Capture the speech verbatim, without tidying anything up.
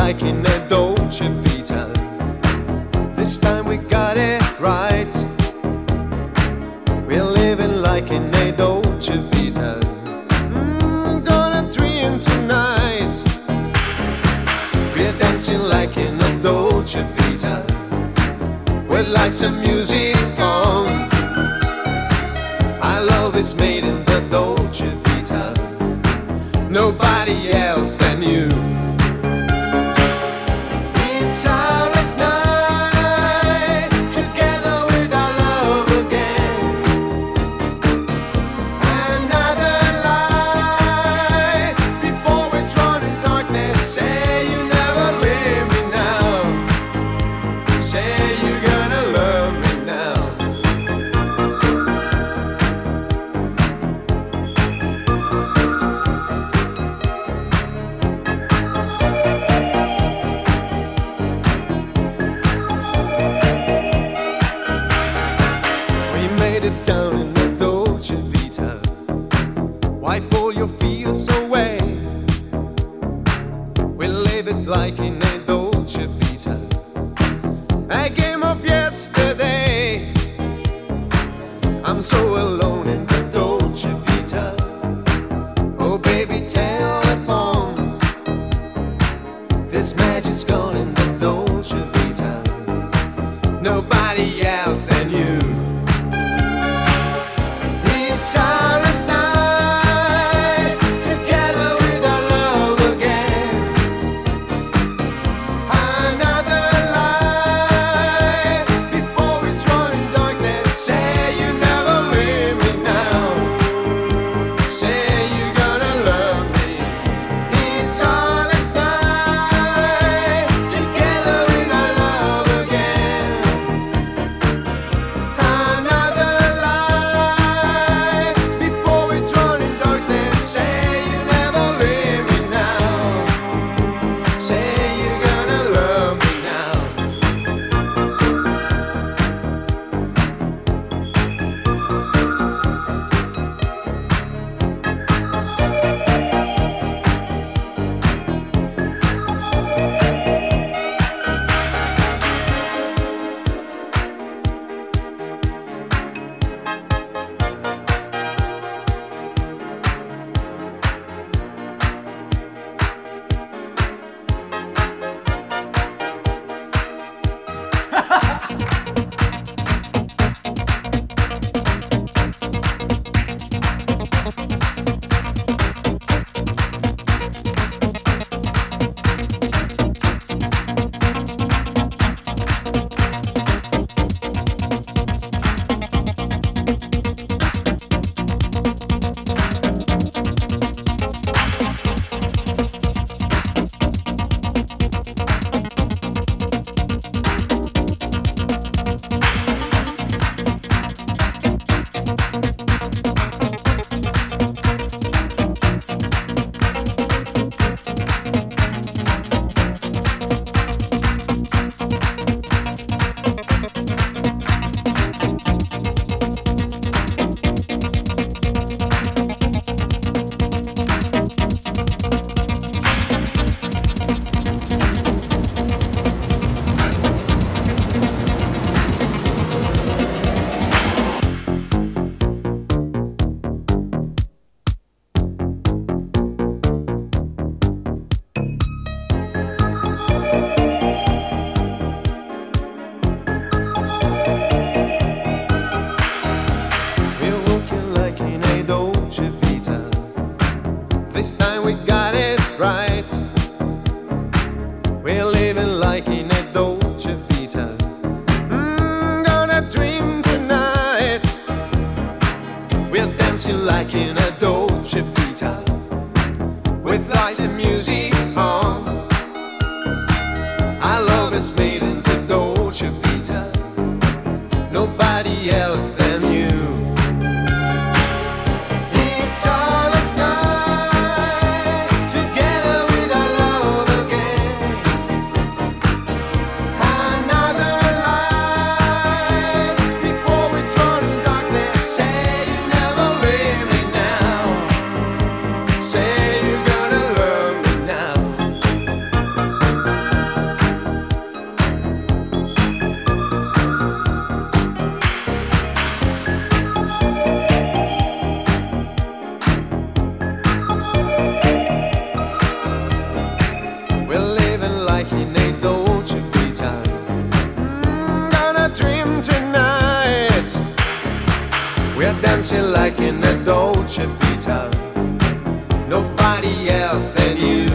like in a Dolce Vita. This time we got it right. We're living like in a Dolce Vita. Mm, gonna dream tonight. We're dancing like in a Dolce Vita. With lights and music on. Our love is made in the Dolce Vita. Nobody else than you. It's our last night together with our love again. Another light before we're drawn in darkness. Say you never leave me now. Say you're gonna love me now. Down in the Dolce Vita, wipe all your fears away. We live it like in a Dolce Vita, a game of yesterday. I'm so alone in the Dolce Vita. Oh baby, telephone. This magic's gone in the Dolce Vita. Nobody else than you. It's our last night together with our love again. Another light before we draw in darkness. Say you never leave me now. Say you're gonna love me. It's our last night together with our love again. Another this time we got it right. We're living like in a Dolce Vita. Mm, gonna dream tonight. We're dancing like in a Dolce Vita. With lights and music on. Our love is made in the Dolce Vita. Nobody else than you. It's our last night together with our love again. Another light before we drown in darkness. Say you never leave me now. dream tonight. We're dancing like in a Dolce Vita. Nobody else than you.